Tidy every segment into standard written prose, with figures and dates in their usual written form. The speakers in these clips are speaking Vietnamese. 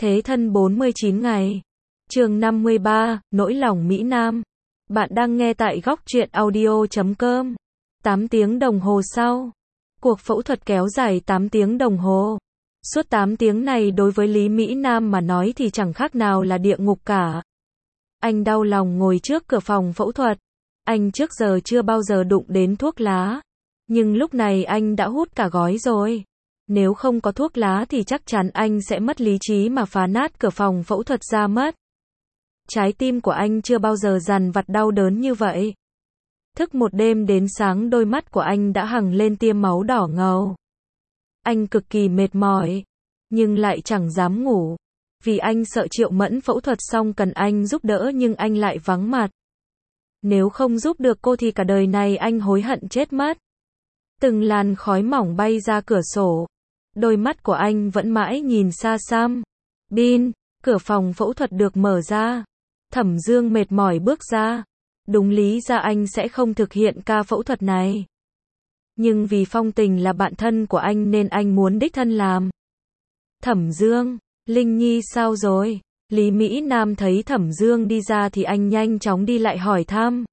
Thế thân 49 ngày. Chương 53, nỗi lòng Mỹ Nam. Bạn đang nghe tại góc truyện audio.com. 8 tiếng đồng hồ sau. Cuộc phẫu thuật kéo dài 8 tiếng đồng hồ. Suốt 8 tiếng này đối với Lý Mỹ Nam mà nói thì chẳng khác nào là địa ngục cả. Anh đau lòng ngồi trước cửa phòng phẫu thuật. Anh trước giờ chưa bao giờ đụng đến thuốc lá. Nhưng lúc này anh đã hút cả gói rồi. Nếu không có thuốc lá thì chắc chắn anh sẽ mất lý trí mà phá nát cửa phòng phẫu thuật ra mất. Trái tim của anh chưa bao giờ dằn vặt đau đớn như vậy. Thức một đêm đến sáng đôi mắt của anh đã hằng lên tia máu đỏ ngầu. Anh cực kỳ mệt mỏi, nhưng lại chẳng dám ngủ. Vì anh sợ Triệu Mẫn phẫu thuật xong cần anh giúp đỡ nhưng anh lại vắng mặt. Nếu không giúp được cô thì cả đời này anh hối hận chết mất. Từng làn khói mỏng bay ra cửa sổ. Đôi mắt của anh vẫn mãi nhìn xa xăm. Bin, cửa phòng phẫu thuật được mở ra. Thẩm Dương mệt mỏi bước ra. Đúng lý ra anh sẽ không thực hiện ca phẫu thuật này. Nhưng vì Phong Tình là bạn thân của anh nên anh muốn đích thân làm. Thẩm Dương, Linh Nhi sao rồi? Lý Mỹ Nam thấy Thẩm Dương đi ra thì anh nhanh chóng đi lại hỏi thăm.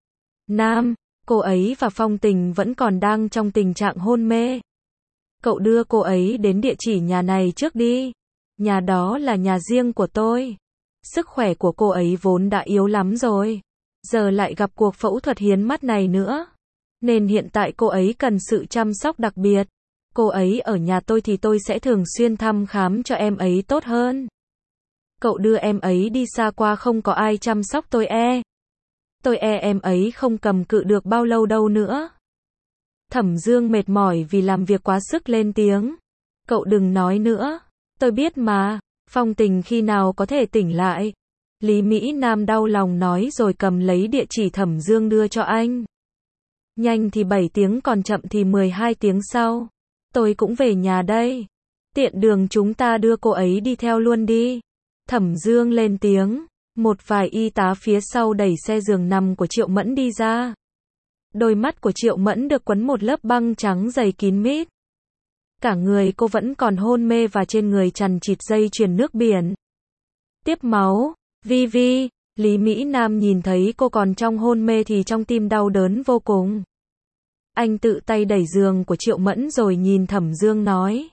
Nam, cô ấy và Phong Tình vẫn còn đang trong tình trạng hôn mê. Cậu đưa cô ấy đến địa chỉ nhà này trước đi. Nhà đó là nhà riêng của tôi. Sức khỏe của cô ấy vốn đã yếu lắm rồi. Giờ lại gặp cuộc phẫu thuật hiến mắt này nữa. Nên hiện tại cô ấy cần sự chăm sóc đặc biệt. Cô ấy ở nhà tôi thì tôi sẽ thường xuyên thăm khám cho em ấy tốt hơn. Cậu đưa em ấy đi xa qua không có ai chăm sóc tôi e. Tôi e em ấy không cầm cự được bao lâu đâu nữa. Thẩm Dương mệt mỏi vì làm việc quá sức lên tiếng. Cậu đừng nói nữa. Tôi biết mà. Phong Tình khi nào có thể tỉnh lại. Lý Mỹ Nam đau lòng nói rồi cầm lấy địa chỉ Thẩm Dương đưa cho anh. Nhanh thì 7 tiếng còn chậm thì 12 tiếng sau. Tôi cũng về nhà đây. Tiện đường chúng ta đưa cô ấy đi theo luôn đi. Thẩm Dương lên tiếng. Một vài y tá phía sau đẩy xe giường nằm của Triệu Mẫn đi ra. Đôi mắt của Triệu Mẫn được quấn một lớp băng trắng dày kín mít. Cả người cô vẫn còn hôn mê và trên người chằng chịt dây chuyền nước biển. Tiếp máu. Vi Vi, Lý Mỹ Nam nhìn thấy cô còn trong hôn mê thì trong tim đau đớn vô cùng. Anh tự tay đẩy giường của Triệu Mẫn rồi nhìn Thẩm Dương nói.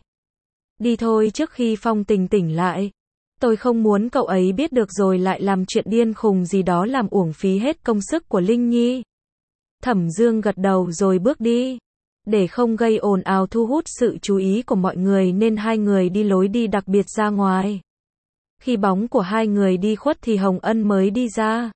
Đi thôi trước khi Phong Tình tỉnh lại. Tôi không muốn cậu ấy biết được rồi lại làm chuyện điên khùng gì đó làm uổng phí hết công sức của Linh Nhi. Thẩm Dương gật đầu rồi bước đi. Để không gây ồn ào thu hút sự chú ý của mọi người nên hai người đi lối đi đặc biệt ra ngoài. Khi bóng của hai người đi khuất thì Hồng Ân mới đi ra.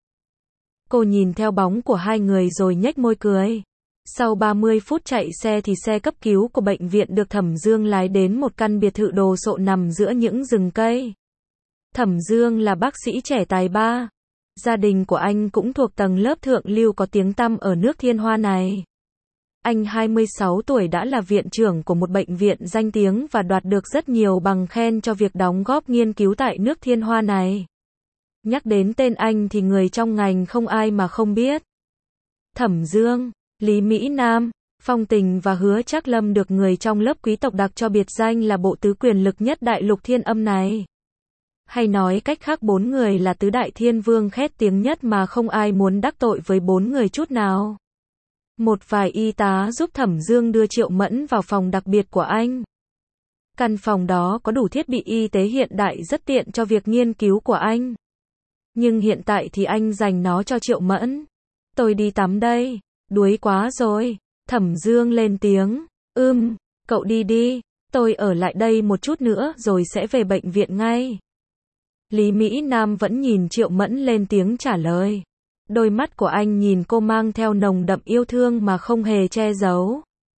Cô nhìn theo bóng của hai người rồi nhếch môi cười. Sau 30 phút chạy xe thì xe cấp cứu của bệnh viện được Thẩm Dương lái đến một căn biệt thự đồ sộ nằm giữa những rừng cây. Thẩm Dương là bác sĩ trẻ tài ba. Gia đình của anh cũng thuộc tầng lớp thượng lưu có tiếng tăm ở nước Thiên Hoa này. Anh 26 tuổi đã là viện trưởng của một bệnh viện danh tiếng và đoạt được rất nhiều bằng khen cho việc đóng góp nghiên cứu tại nước Thiên Hoa này. Nhắc đến tên anh thì người trong ngành không ai mà không biết. Thẩm Dương, Lý Mỹ Nam, Phong Tình và Hứa Trác Lâm được người trong lớp quý tộc đặc cho biệt danh là bộ tứ quyền lực nhất đại lục thiên âm này. Hay nói cách khác 4 người là tứ đại thiên vương khét tiếng nhất mà không ai muốn đắc tội với 4 người chút nào. Một vài y tá giúp Thẩm Dương đưa Triệu Mẫn vào phòng đặc biệt của anh. Căn phòng đó có đủ thiết bị y tế hiện đại rất tiện cho việc nghiên cứu của anh. Nhưng hiện tại thì anh dành nó cho Triệu Mẫn. Tôi đi tắm đây, đuối quá rồi. Thẩm Dương lên tiếng. Cậu đi đi, tôi ở lại đây một chút nữa rồi sẽ về bệnh viện ngay. Lý Mỹ Nam vẫn nhìn Triệu Mẫn lên tiếng trả lời. Đôi mắt của anh nhìn cô mang theo nồng đậm yêu thương mà không hề che giấu.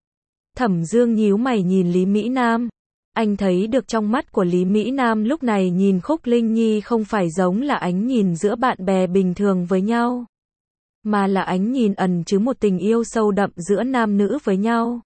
Thẩm Dương nhíu mày nhìn Lý Mỹ Nam. Anh thấy được trong mắt của Lý Mỹ Nam lúc này nhìn Khúc Linh Nhi không phải giống là ánh nhìn giữa bạn bè bình thường với nhau. Mà là ánh nhìn ẩn chứa một tình yêu sâu đậm giữa nam nữ với nhau.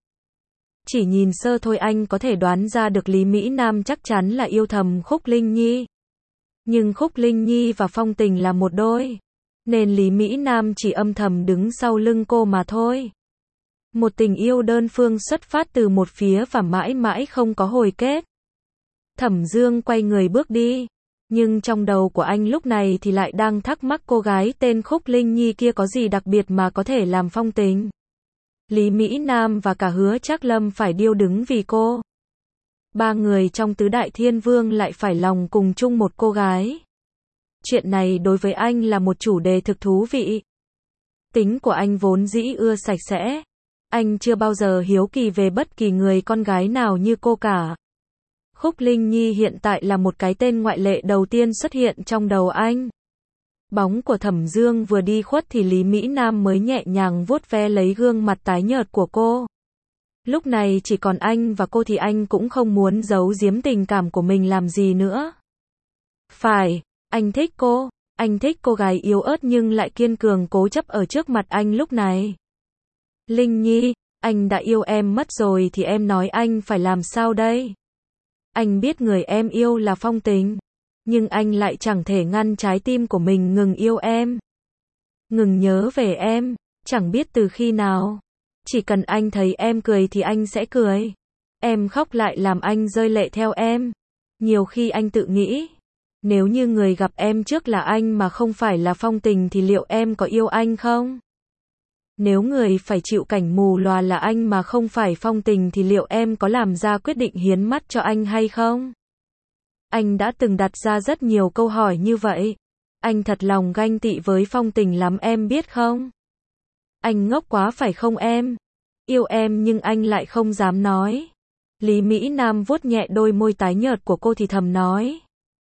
Chỉ nhìn sơ thôi anh có thể đoán ra được Lý Mỹ Nam chắc chắn là yêu thầm Khúc Linh Nhi. Nhưng Khúc Linh Nhi và Phong Tình là một đôi. Nên Lý Mỹ Nam chỉ âm thầm đứng sau lưng cô mà thôi. Một tình yêu đơn phương xuất phát từ một phía và mãi mãi không có hồi kết. Thẩm Dương quay người bước đi. Nhưng trong đầu của anh lúc này thì lại đang thắc mắc cô gái tên Khúc Linh Nhi kia có gì đặc biệt mà có thể làm phong tình. Lý Mỹ Nam và cả Hứa Trác Lâm phải điêu đứng vì cô. Ba người trong tứ đại thiên vương lại phải lòng cùng chung một cô gái. Chuyện này đối với anh là một chủ đề thực thú vị. Tính của anh vốn dĩ ưa sạch sẽ. Anh chưa bao giờ hiếu kỳ về bất kỳ người con gái nào như cô cả. Khúc Linh Nhi hiện tại là một cái tên ngoại lệ đầu tiên xuất hiện trong đầu anh. Bóng của Thẩm Dương vừa đi khuất thì Lý Mỹ Nam mới nhẹ nhàng vuốt ve lấy gương mặt tái nhợt của cô. Lúc này chỉ còn anh và cô thì anh cũng không muốn giấu giếm tình cảm của mình làm gì nữa. Phải, anh thích cô. Anh thích cô gái yếu ớt nhưng lại kiên cường cố chấp ở trước mặt anh lúc này. Linh Nhi, anh đã yêu em mất rồi thì em nói anh phải làm sao đây? Anh biết người em yêu là Phong Tình. Nhưng anh lại chẳng thể ngăn trái tim của mình ngừng yêu em. Ngừng nhớ về em, chẳng biết từ khi nào. Chỉ cần anh thấy em cười thì anh sẽ cười. Em khóc lại làm anh rơi lệ theo em. Nhiều khi anh tự nghĩ, nếu như người gặp em trước là anh mà không phải là Phong Tình thì liệu em có yêu anh không? Nếu người phải chịu cảnh mù lòa là anh mà không phải Phong Tình thì liệu em có làm ra quyết định hiến mắt cho anh hay không? Anh đã từng đặt ra rất nhiều câu hỏi như vậy. Anh thật lòng ganh tị với Phong Tình lắm em biết không? Anh ngốc quá phải không em? Yêu em nhưng anh lại không dám nói. Lý Mỹ Nam vuốt nhẹ đôi môi tái nhợt của cô thì thầm nói.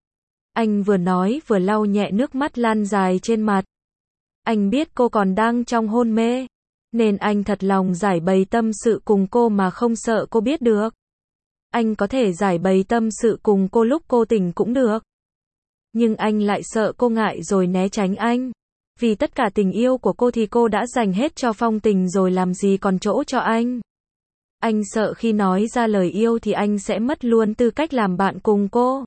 Anh vừa nói vừa lau nhẹ nước mắt lan dài trên mặt. Anh biết cô còn đang trong hôn mê, nên anh thật lòng giải bày tâm sự cùng cô mà không sợ cô biết được. Anh có thể giải bày tâm sự cùng cô lúc cô tỉnh cũng được. Nhưng anh lại sợ cô ngại rồi né tránh anh. Vì tất cả tình yêu của cô thì cô đã dành hết cho Phong Tình rồi làm gì còn chỗ cho anh. Anh sợ khi nói ra lời yêu thì anh sẽ mất luôn tư cách làm bạn cùng cô.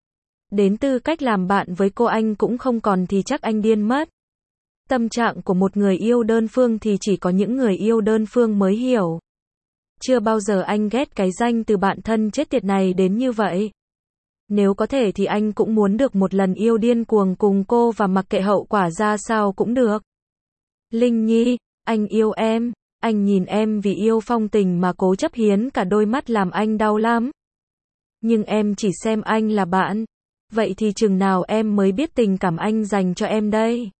Đến tư cách làm bạn với cô anh cũng không còn thì chắc anh điên mất. Tâm trạng của một người yêu đơn phương thì chỉ có những người yêu đơn phương mới hiểu. Chưa bao giờ anh ghét cái danh từ bạn thân chết tiệt này đến như vậy. Nếu có thể thì anh cũng muốn được một lần yêu điên cuồng cùng cô và mặc kệ hậu quả ra sao cũng được. Linh Nhi, anh yêu em, anh nhìn em vì yêu Phong Tình mà cố chấp hiến cả đôi mắt làm anh đau lắm. Nhưng em chỉ xem anh là bạn. Vậy thì chừng nào em mới biết tình cảm anh dành cho em đây?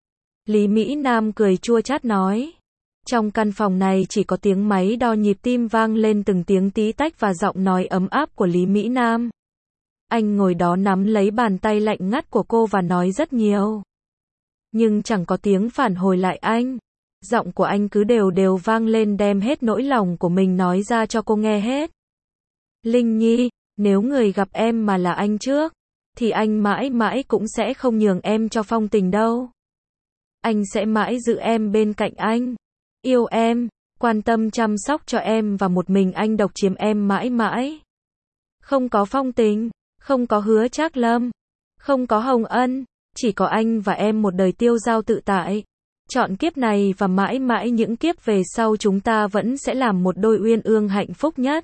Lý Mỹ Nam cười chua chát nói. Trong căn phòng này chỉ có tiếng máy đo nhịp tim vang lên từng tiếng tí tách và giọng nói ấm áp của Lý Mỹ Nam. Anh ngồi đó nắm lấy bàn tay lạnh ngắt của cô và nói rất nhiều. Nhưng chẳng có tiếng phản hồi lại anh. Giọng của anh cứ đều đều vang lên đem hết nỗi lòng của mình nói ra cho cô nghe hết. Linh Nhi, nếu người gặp em mà là anh trước, thì anh mãi mãi cũng sẽ không nhường em cho Phong Tình đâu. Anh sẽ mãi giữ em bên cạnh anh. Yêu em, quan tâm chăm sóc cho em và một mình anh độc chiếm em mãi mãi. Không có Phong Tình, không có Hứa Trác Lâm, không có Hồng Ân, chỉ có anh và em một đời tiêu dao tự tại. Chọn kiếp này và mãi mãi những kiếp về sau chúng ta vẫn sẽ làm một đôi uyên ương hạnh phúc nhất.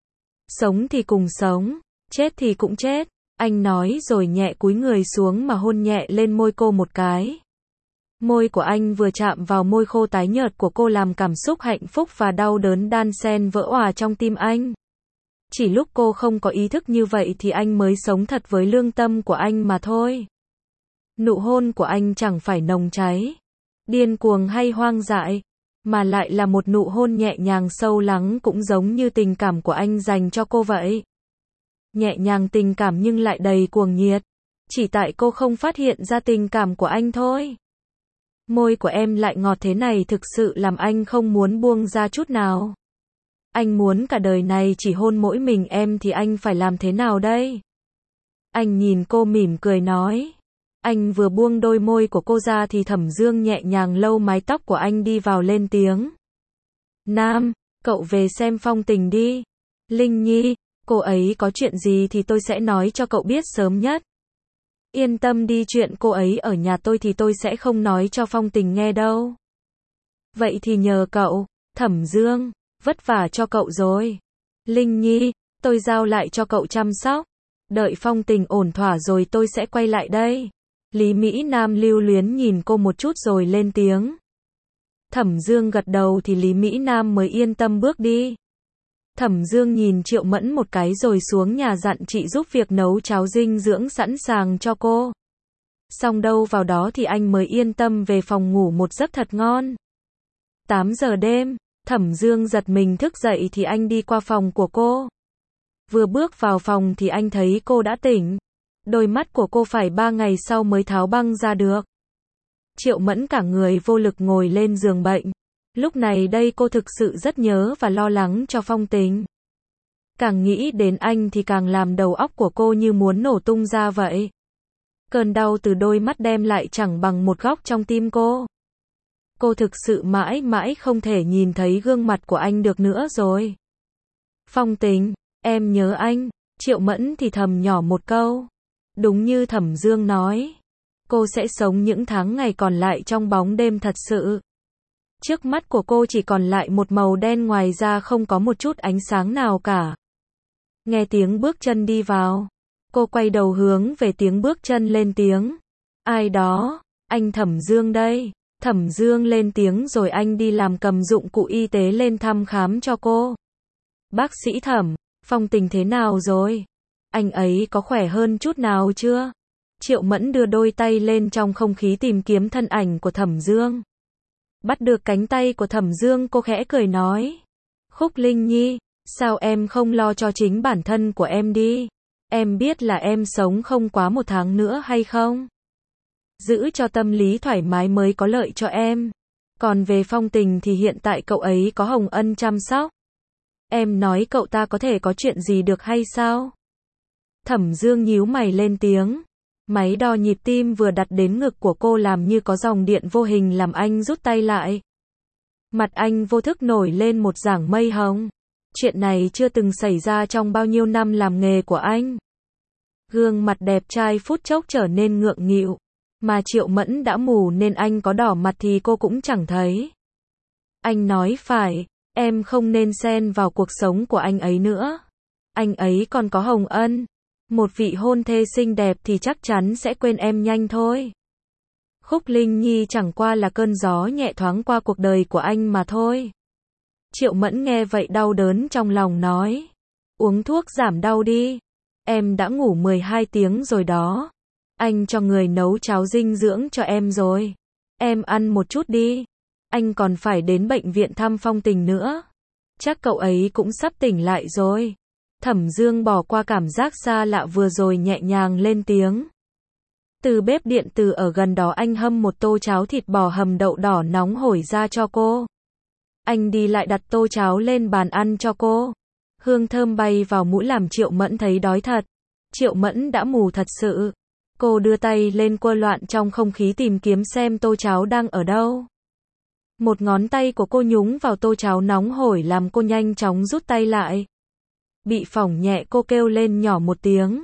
Sống thì cùng sống, chết thì cũng chết. Anh nói rồi nhẹ cúi người xuống mà hôn nhẹ lên môi cô một cái. Môi của anh vừa chạm vào môi khô tái nhợt của cô làm cảm xúc hạnh phúc và đau đớn đan xen vỡ òa trong tim anh. Chỉ lúc cô không có ý thức như vậy thì anh mới sống thật với lương tâm của anh mà thôi. Nụ hôn của anh chẳng phải nồng cháy, điên cuồng hay hoang dại, mà lại là một nụ hôn nhẹ nhàng sâu lắng cũng giống như tình cảm của anh dành cho cô vậy. Nhẹ nhàng tình cảm nhưng lại đầy cuồng nhiệt. Chỉ tại cô không phát hiện ra tình cảm của anh thôi. Môi của em lại ngọt thế này thực sự làm anh không muốn buông ra chút nào. Anh muốn cả đời này chỉ hôn mỗi mình em thì anh phải làm thế nào đây? Anh nhìn cô mỉm cười nói. Anh vừa buông đôi môi của cô ra thì Thẩm Dương nhẹ nhàng lau mái tóc của anh đi vào lên tiếng. Nam, cậu về xem Phong Tình đi. Linh Nhi, cô ấy có chuyện gì thì tôi sẽ nói cho cậu biết sớm nhất. Yên tâm đi, chuyện cô ấy ở nhà tôi thì tôi sẽ không nói cho Phong Tình nghe đâu. Vậy thì nhờ cậu, Thẩm Dương, vất vả cho cậu rồi. Linh Nhi, tôi giao lại cho cậu chăm sóc. Đợi Phong Tình ổn thỏa rồi tôi sẽ quay lại đây. Lý Mỹ Nam lưu luyến nhìn cô một chút rồi lên tiếng. Thẩm Dương gật đầu thì Lý Mỹ Nam mới yên tâm bước đi. Thẩm Dương nhìn Triệu Mẫn một cái rồi xuống nhà dặn chị giúp việc nấu cháo dinh dưỡng sẵn sàng cho cô. Xong đâu vào đó thì anh mới yên tâm về phòng ngủ một giấc thật ngon. 8 giờ đêm, Thẩm Dương giật mình thức dậy thì anh đi qua phòng của cô. Vừa bước vào phòng thì anh thấy cô đã tỉnh. Đôi mắt của cô phải 3 ngày sau mới tháo băng ra được. Triệu Mẫn cả người vô lực ngồi lên giường bệnh. Lúc này đây cô thực sự rất nhớ và lo lắng cho Phong Tình. Càng nghĩ đến anh thì càng làm đầu óc của cô như muốn nổ tung ra vậy. Cơn đau từ đôi mắt đem lại chẳng bằng một góc trong tim cô. Cô thực sự mãi mãi không thể nhìn thấy gương mặt của anh được nữa rồi. Phong Tình, em nhớ anh. Triệu Mẫn thì thầm nhỏ một câu. Đúng như Thẩm Dương nói. Cô sẽ sống những tháng ngày còn lại trong bóng đêm thật sự. Trước mắt của cô chỉ còn lại một màu đen, ngoài ra không có một chút ánh sáng nào cả. Nghe tiếng bước chân đi vào. Cô quay đầu hướng về tiếng bước chân lên tiếng. Ai đó? Anh Thẩm Dương đây. Thẩm Dương lên tiếng rồi anh đi làm cầm dụng cụ y tế lên thăm khám cho cô. Bác sĩ Thẩm, Phong Tình thế nào rồi? Anh ấy có khỏe hơn chút nào chưa? Triệu Mẫn đưa đôi tay lên trong không khí tìm kiếm thân ảnh của Thẩm Dương. Bắt được cánh tay của Thẩm Dương, cô khẽ cười nói. Khúc Linh Nhi, sao em không lo cho chính bản thân của em đi? Em biết là em sống không quá 1 tháng nữa hay không? Giữ cho tâm lý thoải mái mới có lợi cho em. Còn về Phong Tình thì hiện tại cậu ấy có Hồng Ân chăm sóc. Em nói cậu ta có thể có chuyện gì được hay sao? Thẩm Dương nhíu mày lên tiếng. Máy đo nhịp tim vừa đặt đến ngực của cô làm như có dòng điện vô hình làm anh rút tay lại. Mặt anh vô thức nổi lên một dải mây hồng. Chuyện này chưa từng xảy ra trong bao nhiêu năm làm nghề của anh. Gương mặt đẹp trai phút chốc trở nên ngượng nghịu. Mà Triệu Mẫn đã mù nên anh có đỏ mặt thì cô cũng chẳng thấy. Anh nói phải, em không nên xen vào cuộc sống của anh ấy nữa. Anh ấy còn có Hồng Ân. Một vị hôn thê xinh đẹp thì chắc chắn sẽ quên em nhanh thôi. Khúc Linh Nhi chẳng qua là cơn gió nhẹ thoáng qua cuộc đời của anh mà thôi. Triệu Mẫn nghe vậy đau đớn trong lòng nói. Uống thuốc giảm đau đi. Em đã ngủ 12 tiếng rồi đó. Anh cho người nấu cháo dinh dưỡng cho em rồi. Em ăn một chút đi. Anh còn phải đến bệnh viện thăm Phong Tình nữa. Chắc cậu ấy cũng sắp tỉnh lại rồi. Thẩm Dương bỏ qua cảm giác xa lạ vừa rồi nhẹ nhàng lên tiếng. Từ bếp điện tử ở gần đó anh hâm một tô cháo thịt bò hầm đậu đỏ nóng hổi ra cho cô. Anh đi lại đặt tô cháo lên bàn ăn cho cô. Hương thơm bay vào mũi làm Triệu Mẫn thấy đói thật. Triệu Mẫn đã mù thật sự. Cô đưa tay lên quơ loạn trong không khí tìm kiếm xem tô cháo đang ở đâu. Một ngón tay của cô nhúng vào tô cháo nóng hổi làm cô nhanh chóng rút tay lại. Bị phỏng nhẹ, cô kêu lên nhỏ một tiếng.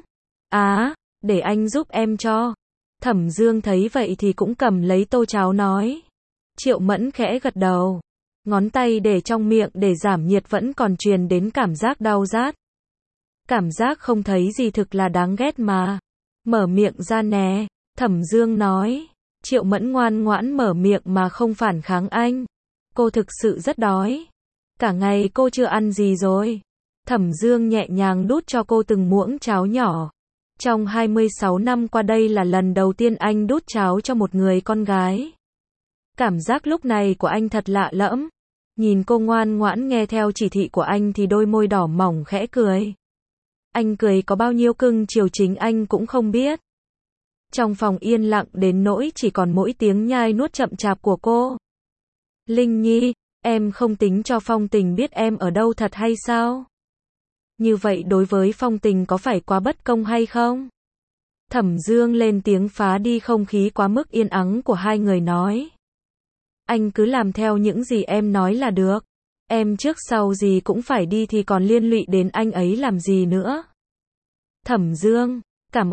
Để anh giúp em cho. Thẩm Dương thấy vậy thì cũng cầm lấy tô cháo nói. Triệu Mẫn khẽ gật đầu. Ngón tay để trong miệng để giảm nhiệt vẫn còn truyền đến cảm giác đau rát. Cảm giác không thấy gì thực là đáng ghét mà. Mở miệng ra nè. Thẩm Dương nói. Triệu Mẫn ngoan ngoãn mở miệng mà không phản kháng anh. Cô thực sự rất đói. Cả ngày cô chưa ăn gì rồi. Thẩm Dương nhẹ nhàng đút cho cô từng muỗng cháo nhỏ. Trong 26 năm qua đây là lần đầu tiên anh đút cháo cho một người con gái. Cảm giác lúc này của anh thật lạ lẫm. Nhìn cô ngoan ngoãn nghe theo chỉ thị của anh thì đôi môi đỏ mỏng khẽ cười. Anh cười có bao nhiêu cưng chiều chính anh cũng không biết. Trong phòng yên lặng đến nỗi chỉ còn mỗi tiếng nhai nuốt chậm chạp của cô. Linh Nhi, em không tính cho Phong Tình biết em ở đâu thật hay sao? Như vậy đối với Phong Tình có phải quá bất công hay không? Thẩm Dương lên tiếng phá đi không khí quá mức yên ắng của hai người nói. Anh cứ làm theo những gì em nói là được. Em trước sau gì cũng phải đi thì còn liên lụy đến anh ấy làm gì nữa. Thẩm Dương, cảm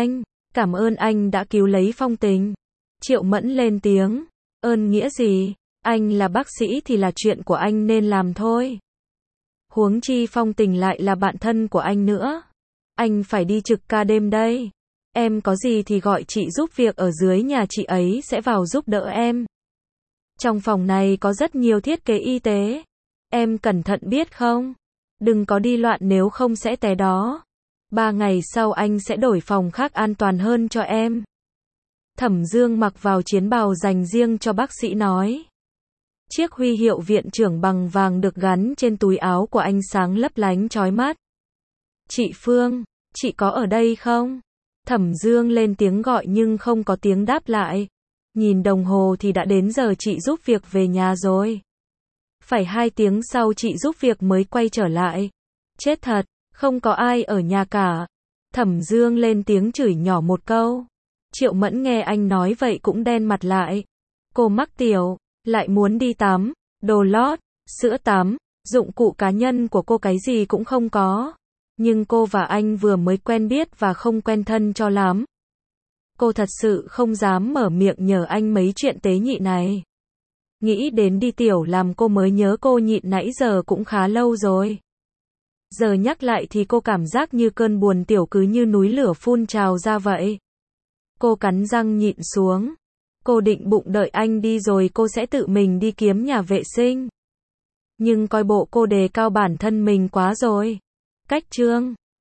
ơn anh đã cứu lấy Phong Tình. Triệu Mẫn lên tiếng, ơn nghĩa gì, anh là bác sĩ thì là chuyện của anh nên làm thôi. Huống chi Phong Tình lại là bạn thân của anh nữa. Anh phải đi trực ca đêm đây. Em có gì thì gọi chị giúp việc ở dưới nhà, chị ấy sẽ vào giúp đỡ em. Trong phòng này có rất nhiều thiết kế y tế. Em cẩn thận biết không? Đừng có đi loạn nếu không sẽ té đó. 3 ngày sau anh sẽ đổi phòng khác an toàn hơn cho em. Thẩm Dương mặc vào chiến bào dành riêng cho bác sĩ nói. Chiếc huy hiệu viện trưởng bằng vàng được gắn trên túi áo của anh sáng lấp lánh chói mắt. Chị Phương, chị có ở đây không? Thẩm Dương lên tiếng gọi nhưng không có tiếng đáp lại. Nhìn đồng hồ thì đã đến giờ chị giúp việc về nhà rồi. Phải 2 tiếng sau chị giúp việc mới quay trở lại. Chết thật, không có ai ở nhà cả. Thẩm Dương lên tiếng chửi nhỏ một câu. Triệu Mẫn nghe anh nói vậy cũng đen mặt lại. Cô mắc tiểu, lại muốn đi tắm, đồ lót, sữa tắm, dụng cụ cá nhân của cô cái gì cũng không có. Nhưng cô và anh vừa mới quen biết và không quen thân cho lắm. Cô thật sự không dám mở miệng nhờ anh mấy chuyện tế nhị này. Nghĩ đến đi tiểu làm cô mới nhớ cô nhịn nãy giờ cũng khá lâu rồi. Giờ nhắc lại thì cô cảm giác như cơn buồn tiểu cứ như núi lửa phun trào ra vậy. Cô cắn răng nhịn xuống. Cô định bụng đợi anh đi rồi cô sẽ tự mình đi kiếm nhà vệ sinh. Nhưng coi bộ cô đề cao bản thân mình quá rồi. Cách chương